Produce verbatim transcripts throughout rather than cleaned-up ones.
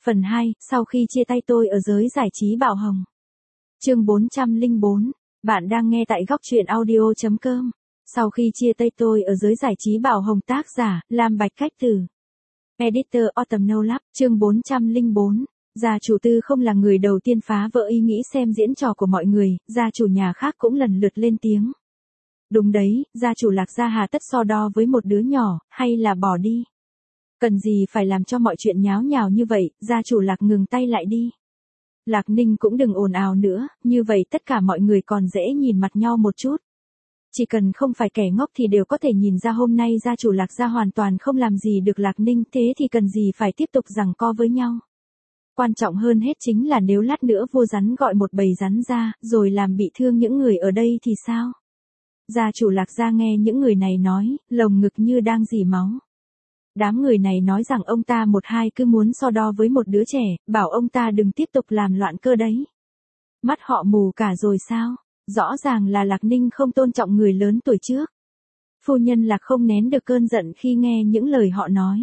Phần hai, sau khi chia tay tôi ở giới giải trí Bảo Hồng. Chương bốn trăm lẻ bốn, bạn đang nghe tại góc truyện audio chấm com. Sau khi chia tay tôi ở giới giải trí Bảo Hồng, tác giả, Lam Bạch Cách Tử. Editor Autumn No Lab, chương bốn trăm lẻ bốn. Gia chủ Tư không là người đầu tiên phá vỡ ý nghĩ xem diễn trò của mọi người, gia chủ nhà khác cũng lần lượt lên tiếng. Đúng đấy, gia chủ Lạc gia hà tất so đo với một đứa nhỏ, hay là bỏ đi. Cần gì phải làm cho mọi chuyện nháo nhào như vậy, gia chủ Lạc ngừng tay lại đi. Lạc Ninh cũng đừng ồn ào nữa, như vậy tất cả mọi người còn dễ nhìn mặt nhau một chút. Chỉ cần không phải kẻ ngốc thì đều có thể nhìn ra hôm nay gia chủ Lạc gia hoàn toàn không làm gì được Lạc Ninh, thế thì cần gì phải tiếp tục giằng co với nhau. Quan trọng hơn hết chính là nếu lát nữa vua rắn gọi một bầy rắn ra, rồi làm bị thương những người ở đây thì sao? Gia chủ Lạc gia nghe những người này nói, lồng ngực như đang rỉ máu. Đám người này nói rằng ông ta một hai cứ muốn so đo với một đứa trẻ, bảo ông ta đừng tiếp tục làm loạn cơ đấy. Mắt họ mù cả rồi sao? Rõ ràng là Lạc Ninh không tôn trọng người lớn tuổi trước. Phu nhân Lạc không nén được cơn giận khi nghe những lời họ nói.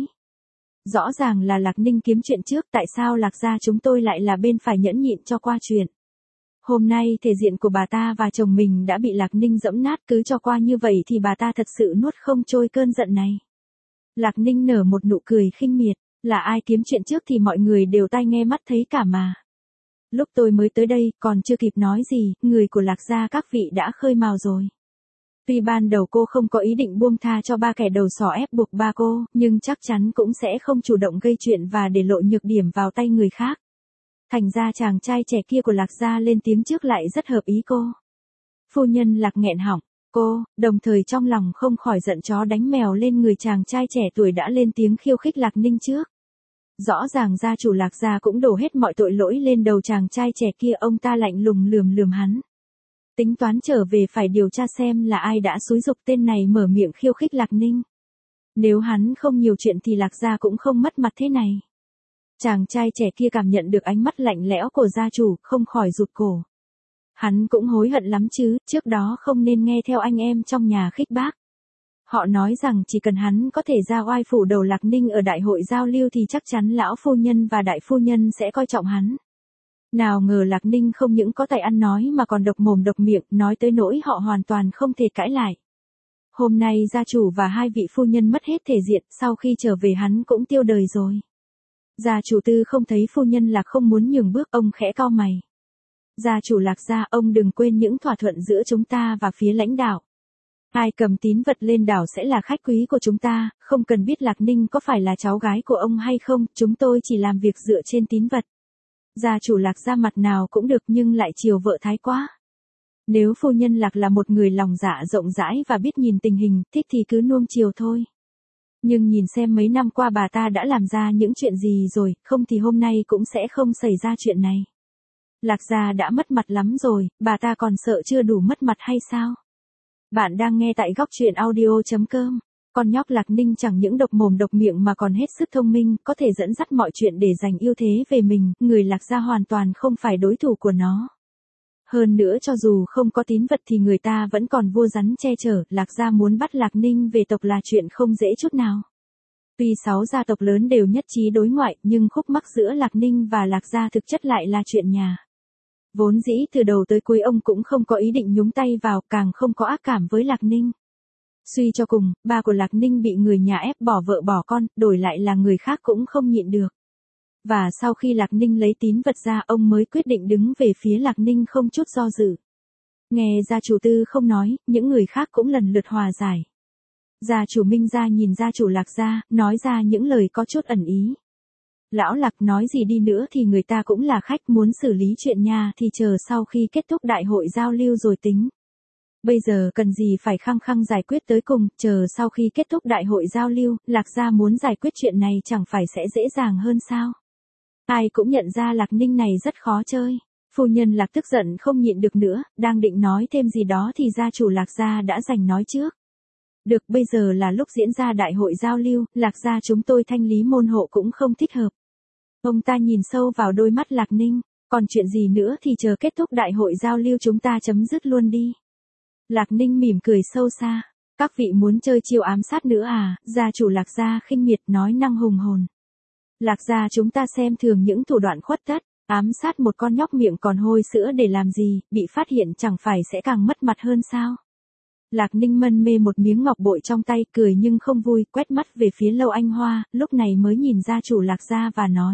Rõ ràng là Lạc Ninh kiếm chuyện trước, tại sao Lạc gia chúng tôi lại là bên phải nhẫn nhịn cho qua chuyện. Hôm nay thể diện của bà ta và chồng mình đã bị Lạc Ninh dẫm nát, cứ cho qua như vậy thì bà ta thật sự nuốt không trôi cơn giận này. Lạc Ninh nở một nụ cười khinh miệt, là ai kiếm chuyện trước thì mọi người đều tai nghe mắt thấy cả mà. Lúc tôi mới tới đây, còn chưa kịp nói gì, người của Lạc gia các vị đã khơi mào rồi. Tuy ban đầu cô không có ý định buông tha cho ba kẻ đầu sỏ ép buộc ba cô, nhưng chắc chắn cũng sẽ không chủ động gây chuyện và để lộ nhược điểm vào tay người khác. Thành ra chàng trai trẻ kia của Lạc gia lên tiếng trước lại rất hợp ý cô. Phu nhân Lạc nghẹn họng, cô, đồng thời trong lòng không khỏi giận chó đánh mèo lên người chàng trai trẻ tuổi đã lên tiếng khiêu khích Lạc Ninh trước. Rõ ràng gia chủ Lạc gia cũng đổ hết mọi tội lỗi lên đầu chàng trai trẻ kia, ông ta lạnh lùng lườm lườm hắn. Tính toán trở về phải điều tra xem là ai đã xúi giục tên này mở miệng khiêu khích Lạc Ninh. Nếu hắn không nhiều chuyện thì Lạc gia cũng không mất mặt thế này. Chàng trai trẻ kia cảm nhận được ánh mắt lạnh lẽo của gia chủ, không khỏi rụt cổ. Hắn cũng hối hận lắm chứ, trước đó không nên nghe theo anh em trong nhà khích bác. Họ nói rằng chỉ cần hắn có thể ra oai phủ đầu Lạc Ninh ở đại hội giao lưu thì chắc chắn lão phu nhân và đại phu nhân sẽ coi trọng hắn. Nào ngờ Lạc Ninh không những có tài ăn nói mà còn độc mồm độc miệng, nói tới nỗi họ hoàn toàn không thể cãi lại. Hôm nay gia chủ và hai vị phu nhân mất hết thể diện, sau khi trở về hắn cũng tiêu đời rồi. Gia chủ Tư không thấy phu nhân Lạc không muốn nhường bước, ông khẽ cau mày. Gia chủ Lạc gia, ông đừng quên những thỏa thuận giữa chúng ta và phía lãnh đạo. Ai cầm tín vật lên đảo sẽ là khách quý của chúng ta, không cần biết Lạc Ninh có phải là cháu gái của ông hay không, chúng tôi chỉ làm việc dựa trên tín vật. Gia chủ Lạc gia mặt nào cũng được nhưng lại chiều vợ thái quá. Nếu phu nhân Lạc là một người lòng dạ rộng rãi và biết nhìn tình hình, thích thì cứ nuông chiều thôi. Nhưng nhìn xem mấy năm qua bà ta đã làm ra những chuyện gì rồi, không thì hôm nay cũng sẽ không xảy ra chuyện này. Lạc gia đã mất mặt lắm rồi, bà ta còn sợ chưa đủ mất mặt hay sao? Bạn đang nghe tại góc truyện audio chấm com. Con nhóc Lạc Ninh chẳng những độc mồm độc miệng mà còn hết sức thông minh, có thể dẫn dắt mọi chuyện để giành ưu thế về mình, người Lạc gia hoàn toàn không phải đối thủ của nó. Hơn nữa cho dù không có tín vật thì người ta vẫn còn vua rắn che chở, Lạc gia muốn bắt Lạc Ninh về tộc là chuyện không dễ chút nào. Tuy sáu gia tộc lớn đều nhất trí đối ngoại, nhưng khúc mắc giữa Lạc Ninh và Lạc gia thực chất lại là chuyện nhà. Vốn dĩ từ đầu tới cuối ông cũng không có ý định nhúng tay vào, càng không có ác cảm với Lạc Ninh. Suy cho cùng, ba của Lạc Ninh bị người nhà ép bỏ vợ bỏ con, đổi lại là người khác cũng không nhịn được. Và sau khi Lạc Ninh lấy tín vật ra, ông mới quyết định đứng về phía Lạc Ninh không chút do dự. Nghe gia chủ Tư không nói, những người khác cũng lần lượt hòa giải. Gia chủ Minh gia nhìn gia chủ Lạc gia, nói ra những lời có chút ẩn ý. Lão Lạc nói gì đi nữa thì người ta cũng là khách, muốn xử lý chuyện nhà thì chờ sau khi kết thúc đại hội giao lưu rồi tính. Bây giờ cần gì phải khăng khăng giải quyết tới cùng, chờ sau khi kết thúc đại hội giao lưu, Lạc gia muốn giải quyết chuyện này chẳng phải sẽ dễ dàng hơn sao? Ai cũng nhận ra Lạc Ninh này rất khó chơi. Phu nhân Lạc tức giận không nhịn được nữa, đang định nói thêm gì đó thì gia chủ Lạc gia đã giành nói trước. Được, bây giờ là lúc diễn ra đại hội giao lưu, Lạc gia chúng tôi thanh lý môn hộ cũng không thích hợp. Ông ta nhìn sâu vào đôi mắt Lạc Ninh, còn chuyện gì nữa thì chờ kết thúc đại hội giao lưu chúng ta chấm dứt luôn đi. Lạc Ninh mỉm cười sâu xa, các vị muốn chơi chiêu ám sát nữa à? Gia chủ Lạc gia khinh miệt nói năng hùng hồn. Lạc gia chúng ta xem thường những thủ đoạn khuất tất, ám sát một con nhóc miệng còn hôi sữa để làm gì, bị phát hiện chẳng phải sẽ càng mất mặt hơn sao? Lạc Ninh mân mê một miếng ngọc bội trong tay, cười nhưng không vui, quét mắt về phía Lâu Anh Hoa, lúc này mới nhìn gia chủ Lạc gia và nói.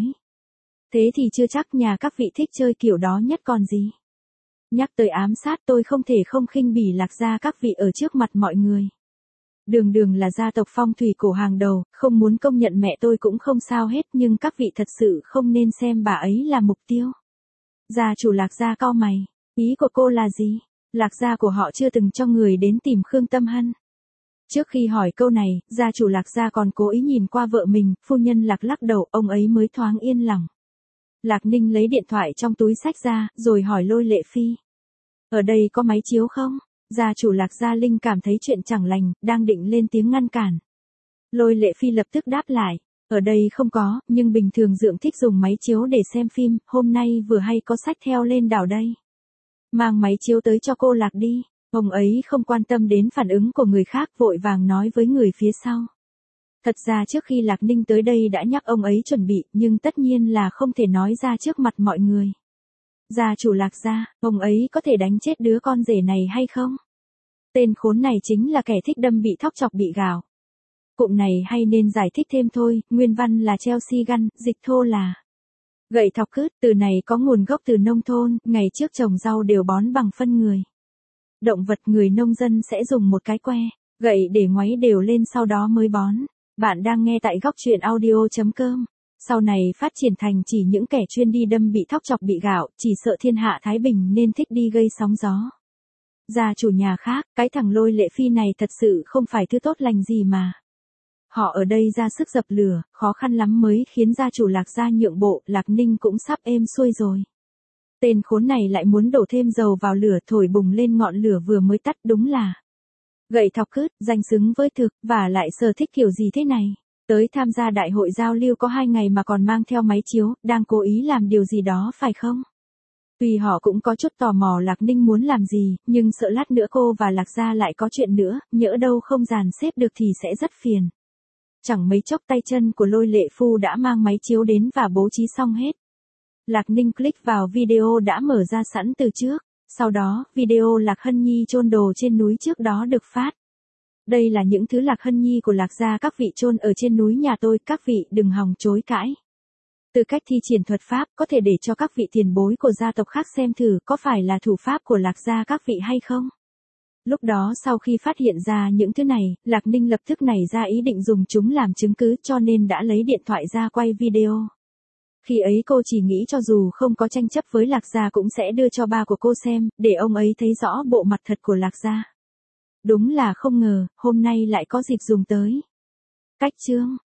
Thế thì chưa chắc nhà các vị thích chơi kiểu đó nhất còn gì. Nhắc tới ám sát tôi không thể không khinh bỉ Lạc gia các vị ở trước mặt mọi người. Đường Đường là gia tộc phong thủy cổ hàng đầu, không muốn công nhận mẹ tôi cũng không sao hết, nhưng các vị thật sự không nên xem bà ấy là mục tiêu. Gia chủ Lạc gia cau mày, ý của cô là gì? Lạc gia của họ chưa từng cho người đến tìm Khương Tâm Hân. Trước khi hỏi câu này, gia chủ Lạc gia còn cố ý nhìn qua vợ mình, phu nhân Lạc lắc đầu, ông ấy mới thoáng yên lòng. Lạc Ninh lấy điện thoại trong túi xách ra, rồi hỏi Lôi Lệ Phi. Ở đây có máy chiếu không? Gia chủ Lạc Gia Linh cảm thấy chuyện chẳng lành, đang định lên tiếng ngăn cản. Lôi Lệ Phi lập tức đáp lại. Ở đây không có, nhưng bình thường Dượng thích dùng máy chiếu để xem phim, hôm nay vừa hay có sách theo lên đảo đây. Mang máy chiếu tới cho cô Lạc đi. Ông ấy không quan tâm đến phản ứng của người khác, vội vàng nói với người phía sau. Thật ra trước khi Lạc Ninh tới đây đã nhắc ông ấy chuẩn bị, nhưng tất nhiên là không thể nói ra trước mặt mọi người. Gia chủ Lạc gia, ông ấy có thể đánh chết đứa con rể này hay không? Tên khốn này chính là kẻ thích đâm bị thóc chọc bị gào. Cụm này hay nên giải thích thêm thôi, nguyên văn là Chelsea Gun, dịch thô là gậy thọc cứt, từ này có nguồn gốc từ nông thôn, ngày trước trồng rau đều bón bằng phân người. Động vật người nông dân sẽ dùng một cái que, gậy để ngoáy đều lên sau đó mới bón. Bạn đang nghe tại góc truyện audio chấm com. Sau này phát triển thành chỉ những kẻ chuyên đi đâm bị thóc chọc bị gạo, chỉ sợ thiên hạ thái bình nên thích đi gây sóng gió. Gia chủ nhà khác, cái thằng Lôi Lệ Phi này thật sự không phải thứ tốt lành gì mà. Họ ở đây ra sức dập lửa, khó khăn lắm mới khiến gia chủ Lạc gia nhượng bộ, Lạc Ninh cũng sắp êm xuôi rồi. Tên khốn này lại muốn đổ thêm dầu vào lửa, thổi bùng lên ngọn lửa vừa mới tắt, đúng là gậy thọc cứt, danh xứng với thực, và lại sở thích kiểu gì thế này. Tới tham gia đại hội giao lưu có hai ngày mà còn mang theo máy chiếu, đang cố ý làm điều gì đó phải không? Tuy họ cũng có chút tò mò Lạc Ninh muốn làm gì, nhưng sợ lát nữa cô và Lạc gia lại có chuyện nữa, nhỡ đâu không dàn xếp được thì sẽ rất phiền. Chẳng mấy chốc tay chân của Lôi Lệ Phu đã mang máy chiếu đến và bố trí xong hết. Lạc Ninh click vào video đã mở ra sẵn từ trước, sau đó, video Lạc Hân Nhi chôn đồ trên núi trước đó được phát. Đây là những thứ Lạc Hân Nhi của Lạc gia các vị chôn ở trên núi nhà tôi, các vị đừng hòng chối cãi. Từ cách thi triển thuật pháp có thể để cho các vị tiền bối của gia tộc khác xem thử có phải là thủ pháp của Lạc gia các vị hay không. Lúc đó sau khi phát hiện ra những thứ này, Lạc Ninh lập tức nảy ra ý định dùng chúng làm chứng cứ cho nên đã lấy điện thoại ra quay video. Khi ấy cô chỉ nghĩ cho dù không có tranh chấp với Lạc gia cũng sẽ đưa cho ba của cô xem, để ông ấy thấy rõ bộ mặt thật của Lạc gia. Đúng là không ngờ, hôm nay lại có dịp dùng tới. Cách chương